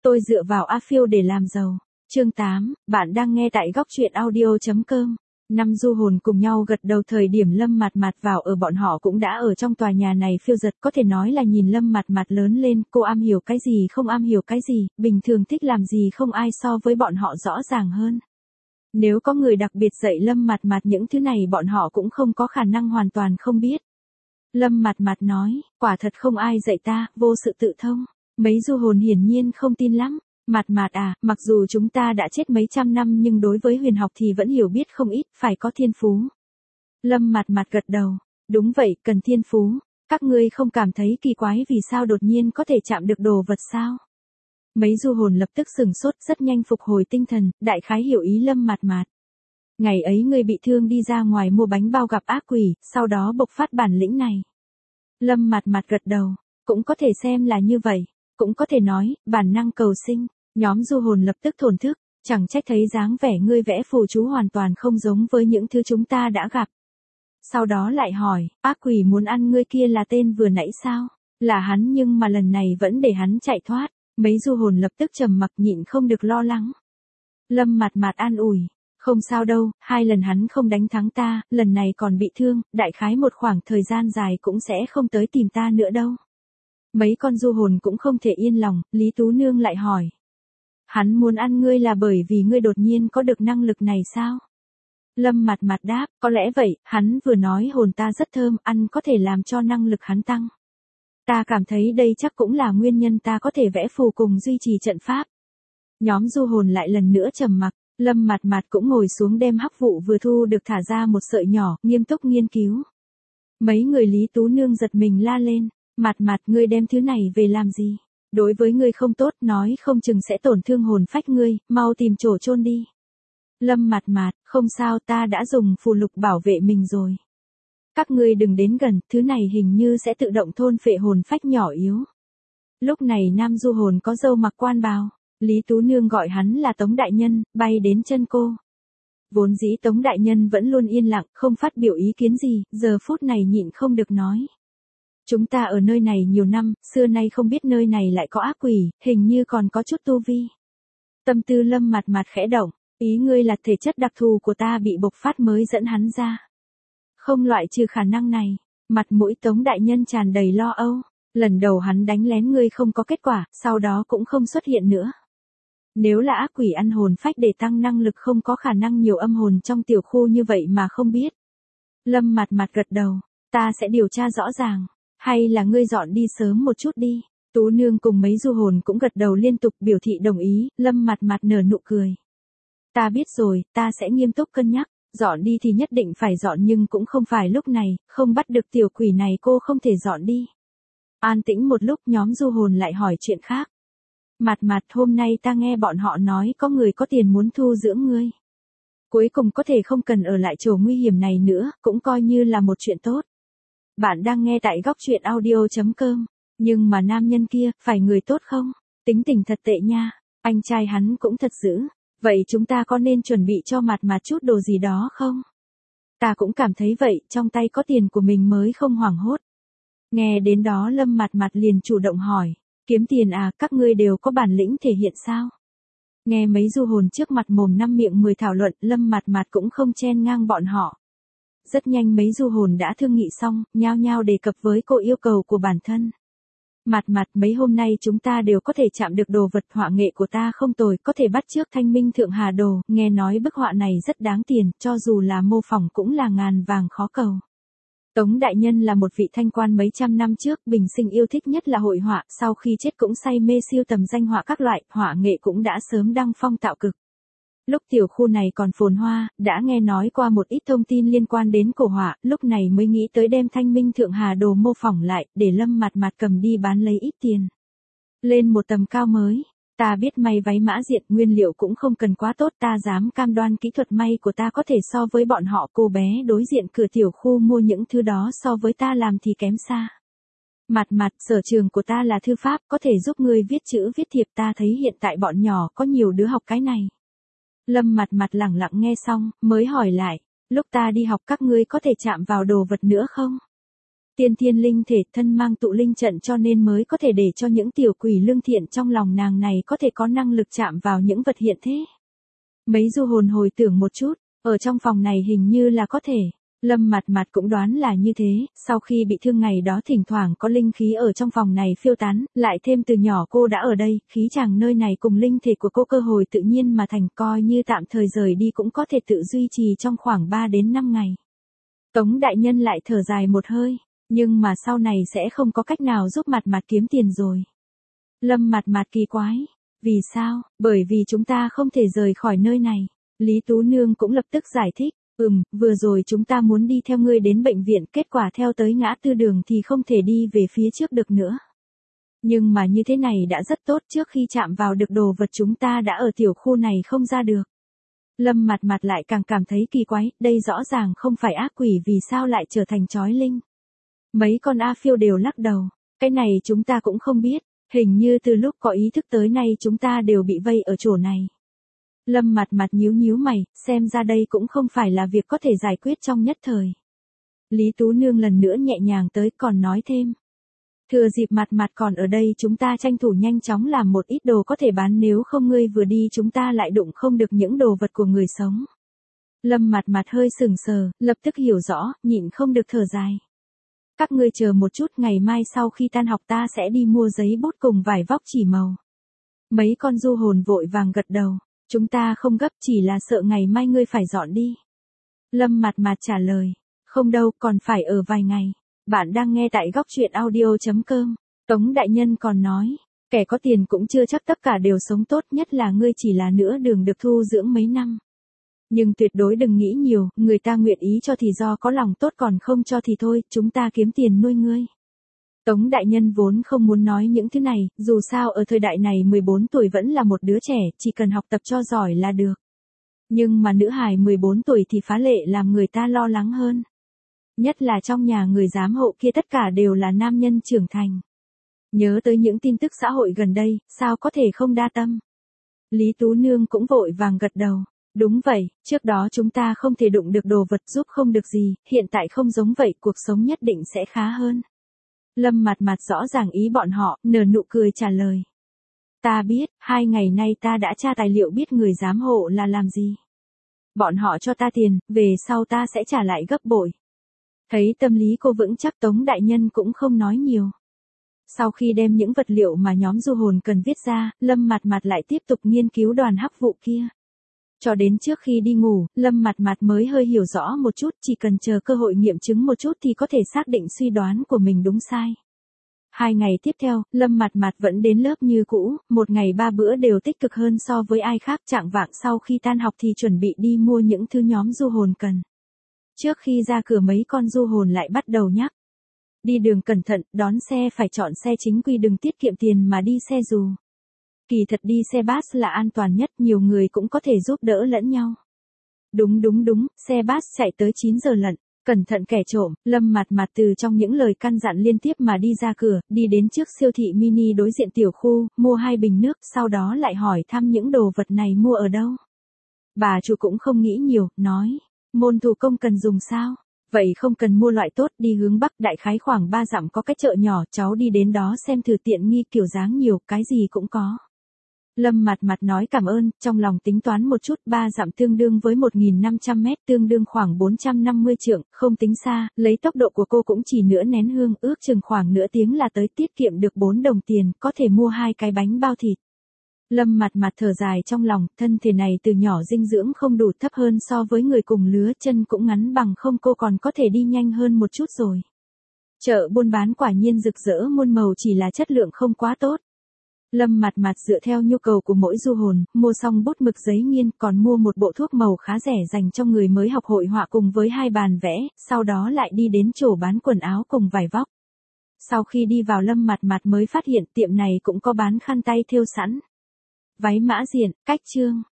Tôi dựa vào A Phiêu để làm giàu. Chương 8, bạn đang nghe tại góc truyện audio.com. Năm du hồn cùng nhau gật đầu thời điểm Lâm Mạt Mạt vào ở bọn họ cũng đã ở trong tòa nhà này phiêu dật, có thể nói là nhìn Lâm Mạt Mạt lớn lên, cô am hiểu cái gì không am hiểu cái gì, bình thường thích làm gì không ai so với bọn họ rõ ràng hơn. Nếu có người đặc biệt dạy Lâm Mạt Mạt những thứ này bọn họ cũng không có khả năng hoàn toàn không biết. Lâm Mạt Mạt nói, quả thật không ai dạy ta, vô sự tự thông. Mấy du hồn hiển nhiên không tin lắm. Mạt Mạt à, mặc dù chúng ta đã chết mấy trăm năm nhưng đối với huyền học thì vẫn hiểu biết không ít, phải có thiên phú. Lâm Mạt Mạt gật đầu, đúng vậy, cần thiên phú. Các ngươi không cảm thấy kỳ quái vì sao đột nhiên có thể chạm được đồ vật sao? Mấy du hồn lập tức sửng sốt, rất nhanh phục hồi tinh thần, đại khái hiểu ý Lâm Mạt Mạt. Ngày ấy ngươi bị thương đi ra ngoài mua bánh bao gặp ác quỷ, sau đó bộc phát bản lĩnh này. Lâm Mạt Mạt gật đầu, cũng có thể xem là như vậy, cũng có thể nói, bản năng cầu sinh. Nhóm du hồn lập tức thổn thức, chẳng trách thấy dáng vẻ ngươi vẽ phù chú hoàn toàn không giống với những thứ chúng ta đã gặp. Sau đó lại hỏi, ác quỷ muốn ăn ngươi kia là tên vừa nãy sao? Là hắn nhưng mà lần này vẫn để hắn chạy thoát. Mấy du hồn lập tức trầm mặc nhịn không được lo lắng. Lâm Mạt Mạt an ủi, không sao đâu, 2 lần hắn không đánh thắng ta, lần này còn bị thương, đại khái một khoảng thời gian dài cũng sẽ không tới tìm ta nữa đâu. Mấy con du hồn cũng không thể yên lòng, Lý Tú Nương lại hỏi. Hắn muốn ăn ngươi là bởi vì ngươi đột nhiên có được năng lực này sao? Lâm Mạt Mạt đáp, có lẽ vậy, hắn vừa nói hồn ta rất thơm, ăn có thể làm cho năng lực hắn tăng. Ta cảm thấy đây chắc cũng là nguyên nhân ta có thể vẽ phù cùng duy trì trận pháp. Nhóm du hồn lại lần nữa trầm mặc, Lâm Mạt Mạt cũng ngồi xuống đem hắc vụ vừa thu được thả ra một sợi nhỏ, nghiêm túc nghiên cứu. Mấy người Lý Tú Nương giật mình la lên, Mạt Mạt ngươi đem thứ này về làm gì? Đối với ngươi không tốt, nói không chừng sẽ tổn thương hồn phách ngươi, mau tìm chỗ chôn đi. Lâm Mạt Mạt, không sao, ta đã dùng phù lục bảo vệ mình rồi. Các ngươi đừng đến gần, thứ này hình như sẽ tự động thôn phệ hồn phách nhỏ yếu. Lúc này nam du hồn có râu mặc quan bào, Lý Tú Nương gọi hắn là Tống Đại Nhân, bay đến chân cô. Vốn dĩ Tống Đại Nhân vẫn luôn yên lặng, không phát biểu ý kiến gì, giờ phút này nhịn không được nói. Chúng ta ở nơi này nhiều năm, xưa nay không biết nơi này lại có ác quỷ, hình như còn có chút tu vi. Tâm tư Lâm Mạt Mạt khẽ động, ý ngươi là thể chất đặc thù của ta bị bộc phát mới dẫn hắn ra. Không loại trừ khả năng này, mặt mũi Tống Đại Nhân tràn đầy lo âu, lần đầu hắn đánh lén ngươi không có kết quả, sau đó cũng không xuất hiện nữa. Nếu là ác quỷ ăn hồn phách để tăng năng lực không có khả năng nhiều âm hồn trong tiểu khu như vậy mà không biết. Lâm Mạt Mạt gật đầu, ta sẽ điều tra rõ ràng. Hay là ngươi dọn đi sớm một chút đi. Tú Nương cùng mấy du hồn cũng gật đầu liên tục biểu thị đồng ý, Lâm Mạt Mạt nở nụ cười. Ta biết rồi, ta sẽ nghiêm túc cân nhắc, dọn đi thì nhất định phải dọn nhưng cũng không phải lúc này, không bắt được tiểu quỷ này cô không thể dọn đi. An tĩnh một lúc nhóm du hồn lại hỏi chuyện khác. Mạt Mạt, hôm nay ta nghe bọn họ nói có người có tiền muốn thu dưỡng ngươi. Cuối cùng có thể không cần ở lại chỗ nguy hiểm này nữa, cũng coi như là một chuyện tốt. Bạn đang nghe tại góc truyện audio.com. Nhưng mà nam nhân kia, phải người tốt không? Tính tình thật tệ nha. Anh trai hắn cũng thật dữ. Vậy chúng ta có nên chuẩn bị cho Mạt Mạt chút đồ gì đó không? Ta cũng cảm thấy vậy, trong tay có tiền của mình mới không hoảng hốt. Nghe đến đó Lâm Mạt Mạt liền chủ động hỏi. Kiếm tiền à, các ngươi đều có bản lĩnh thể hiện sao? Nghe mấy du hồn trước mặt mồm năm miệng 10 thảo luận, Lâm Mạt Mạt cũng không chen ngang bọn họ. Rất nhanh mấy du hồn đã thương nghị xong, nhao nhao đề cập với cô yêu cầu của bản thân. Mạt Mạt, mấy hôm nay chúng ta đều có thể chạm được đồ vật, họa nghệ của ta không tồi, có thể bắt chước Thanh Minh Thượng Hà Đồ, nghe nói bức họa này rất đáng tiền, cho dù là mô phỏng cũng là ngàn vàng khó cầu. Tống Đại Nhân là một vị thanh quan mấy trăm năm trước, bình sinh yêu thích nhất là hội họa, sau khi chết cũng say mê siêu tầm danh họa các loại, họa nghệ cũng đã sớm đăng phong tạo cực. Lúc tiểu khu này còn phồn hoa, đã nghe nói qua một ít thông tin liên quan đến cổ họa, lúc này mới nghĩ tới đem Thanh Minh Thượng Hà Đồ mô phỏng lại, để Lâm Mạt Mạt cầm đi bán lấy ít tiền. Lên một tầm cao mới, ta biết may váy mã diện, nguyên liệu cũng không cần quá tốt, ta dám cam đoan kỹ thuật may của ta có thể so với bọn họ. Cô bé đối diện cửa tiểu khu mua những thứ đó so với ta làm thì kém xa. Mạt Mạt, sở trường của ta là thư pháp, có thể giúp ngươi viết chữ viết thiệp, ta thấy hiện tại bọn nhỏ có nhiều đứa học cái này. Lâm Mạt Mạt lẳng lặng nghe xong, mới hỏi lại, lúc ta đi học các ngươi có thể chạm vào đồ vật nữa không? Tiên thiên linh thể thân mang tụ linh trận cho nên mới có thể để cho những tiểu quỷ lương thiện trong lòng nàng này có thể có năng lực chạm vào những vật hiện thế. Mấy du hồn hồi tưởng một chút, ở trong phòng này hình như là có thể. Lâm Mạt Mạt cũng đoán là như thế, sau khi bị thương ngày đó thỉnh thoảng có linh khí ở trong phòng này phiêu tán, lại thêm từ nhỏ cô đã ở đây, khí chàng nơi này cùng linh thể của cô cơ hội tự nhiên mà thành, coi như tạm thời rời đi cũng có thể tự duy trì trong khoảng 3 đến 5 ngày. Tống đại nhân lại thở dài một hơi, nhưng mà sau này sẽ không có cách nào giúp Mạt Mạt kiếm tiền rồi. Lâm Mạt Mạt kỳ quái, vì sao? Bởi vì chúng ta không thể rời khỏi nơi này. Lý Tú Nương cũng lập tức giải thích. Vừa rồi chúng ta muốn đi theo ngươi đến bệnh viện, kết quả theo tới ngã tư đường thì không thể đi về phía trước được nữa. Nhưng mà như thế này đã rất tốt, trước khi chạm vào được đồ vật chúng ta đã ở tiểu khu này không ra được. Lâm Mạt Mạt lại càng cảm thấy kỳ quái, đây rõ ràng không phải ác quỷ vì sao lại trở thành chói linh. Mấy con A Phiêu đều lắc đầu, cái này chúng ta cũng không biết, hình như từ lúc có ý thức tới nay chúng ta đều bị vây ở chỗ này. Lâm Mạt Mạt nhíu nhíu mày, xem ra đây cũng không phải là việc có thể giải quyết trong nhất thời. Lý Tú Nương lần nữa nhẹ nhàng tới còn nói thêm. Thừa dịp Mạt Mạt còn ở đây chúng ta tranh thủ nhanh chóng làm một ít đồ có thể bán, nếu không ngươi vừa đi chúng ta lại đụng không được những đồ vật của người sống. Lâm Mạt Mạt hơi sừng sờ, lập tức hiểu rõ, nhịn không được thở dài. Các ngươi chờ một chút, ngày mai sau khi tan học ta sẽ đi mua giấy bút cùng vải vóc chỉ màu. Mấy con du hồn vội vàng gật đầu. Chúng ta không gấp, chỉ là sợ ngày mai ngươi phải dọn đi. Lâm Mạt Mạt trả lời. Không đâu, còn phải ở vài ngày. Bạn đang nghe tại góc truyện audio.com. Tống đại nhân còn nói. Kẻ có tiền cũng chưa chắc tất cả đều sống tốt, nhất là ngươi chỉ là nửa đường được thu dưỡng mấy năm. Nhưng tuyệt đối đừng nghĩ nhiều, người ta nguyện ý cho thì do có lòng tốt, còn không cho thì thôi, chúng ta kiếm tiền nuôi ngươi. Tống đại nhân vốn không muốn nói những thứ này, dù sao ở thời đại này 14 tuổi vẫn là một đứa trẻ, chỉ cần học tập cho giỏi là được. Nhưng mà nữ hài 14 tuổi thì phá lệ làm người ta lo lắng hơn. Nhất là trong nhà người giám hộ kia tất cả đều là nam nhân trưởng thành. Nhớ tới những tin tức xã hội gần đây, sao có thể không đa tâm. Lý Tú Nương cũng vội vàng gật đầu. Đúng vậy, trước đó chúng ta không thể đụng được đồ vật, giúp không được gì, hiện tại không giống vậy, cuộc sống nhất định sẽ khá hơn. Lâm Mạt Mạt rõ ràng ý bọn họ, nở nụ cười trả lời. Ta biết, 2 ngày nay ta đã tra tài liệu biết người giám hộ là làm gì. Bọn họ cho ta tiền, về sau ta sẽ trả lại gấp bội. Thấy tâm lý cô vững chắc, Tống đại nhân cũng không nói nhiều. Sau khi đem những vật liệu mà nhóm du hồn cần viết ra, Lâm Mạt Mạt lại tiếp tục nghiên cứu đoàn hắc vụ kia. Cho đến trước khi đi ngủ, Lâm Mạt Mạt mới hơi hiểu rõ một chút, chỉ cần chờ cơ hội nghiệm chứng một chút thì có thể xác định suy đoán của mình đúng sai. 2 ngày tiếp theo, Lâm Mạt Mạt vẫn đến lớp như cũ, một ngày 3 bữa đều tích cực hơn so với ai khác. Chạng vạng sau khi tan học thì chuẩn bị đi mua những thứ nhóm du hồn cần. Trước khi ra cửa mấy con du hồn lại bắt đầu nhắc. Đi đường cẩn thận, đón xe phải chọn xe chính quy, đừng tiết kiệm tiền mà đi xe dù. Kỳ thật đi xe bus là an toàn nhất, nhiều người cũng có thể giúp đỡ lẫn nhau. Đúng, xe bus chạy tới 9 giờ lận, cẩn thận kẻ trộm. Lâm Mạt Mạt từ trong những lời căn dặn liên tiếp mà đi ra cửa, đi đến trước siêu thị mini đối diện tiểu khu, mua 2 bình nước, sau đó lại hỏi thăm những đồ vật này mua ở đâu. Bà chủ cũng không nghĩ nhiều, nói, môn thủ công cần dùng sao? Vậy không cần mua loại tốt, đi hướng Bắc đại khái khoảng 3 dặm có cái chợ nhỏ, cháu đi đến đó xem thử, tiện nghi kiểu dáng nhiều, cái gì cũng có. Lâm Mạt Mạt nói cảm ơn, trong lòng tính toán một chút, 3 dặm tương đương với 1.500 mét, tương đương khoảng 450 trượng, không tính xa, lấy tốc độ của cô cũng chỉ nửa nén hương, ước chừng khoảng nửa tiếng là tới, tiết kiệm được 4 đồng tiền, có thể mua 2 cái bánh bao thịt. Lâm Mạt Mạt thở dài trong lòng, thân thể này từ nhỏ dinh dưỡng không đủ, thấp hơn so với người cùng lứa, chân cũng ngắn bằng không, cô còn có thể đi nhanh hơn một chút rồi. Chợ buôn bán quả nhiên rực rỡ muôn màu, chỉ là chất lượng không quá tốt. Lâm Mạt Mạt dựa theo nhu cầu của mỗi du hồn, mua xong bút mực giấy nghiên, còn mua một bộ thuốc màu khá rẻ dành cho người mới học hội họa cùng với 2 bàn vẽ, sau đó lại đi đến chỗ bán quần áo cùng vải vóc. Sau khi đi vào, Lâm Mạt Mạt mới phát hiện tiệm này cũng có bán khăn tay thêu sẵn. Váy mã diện, cách chương.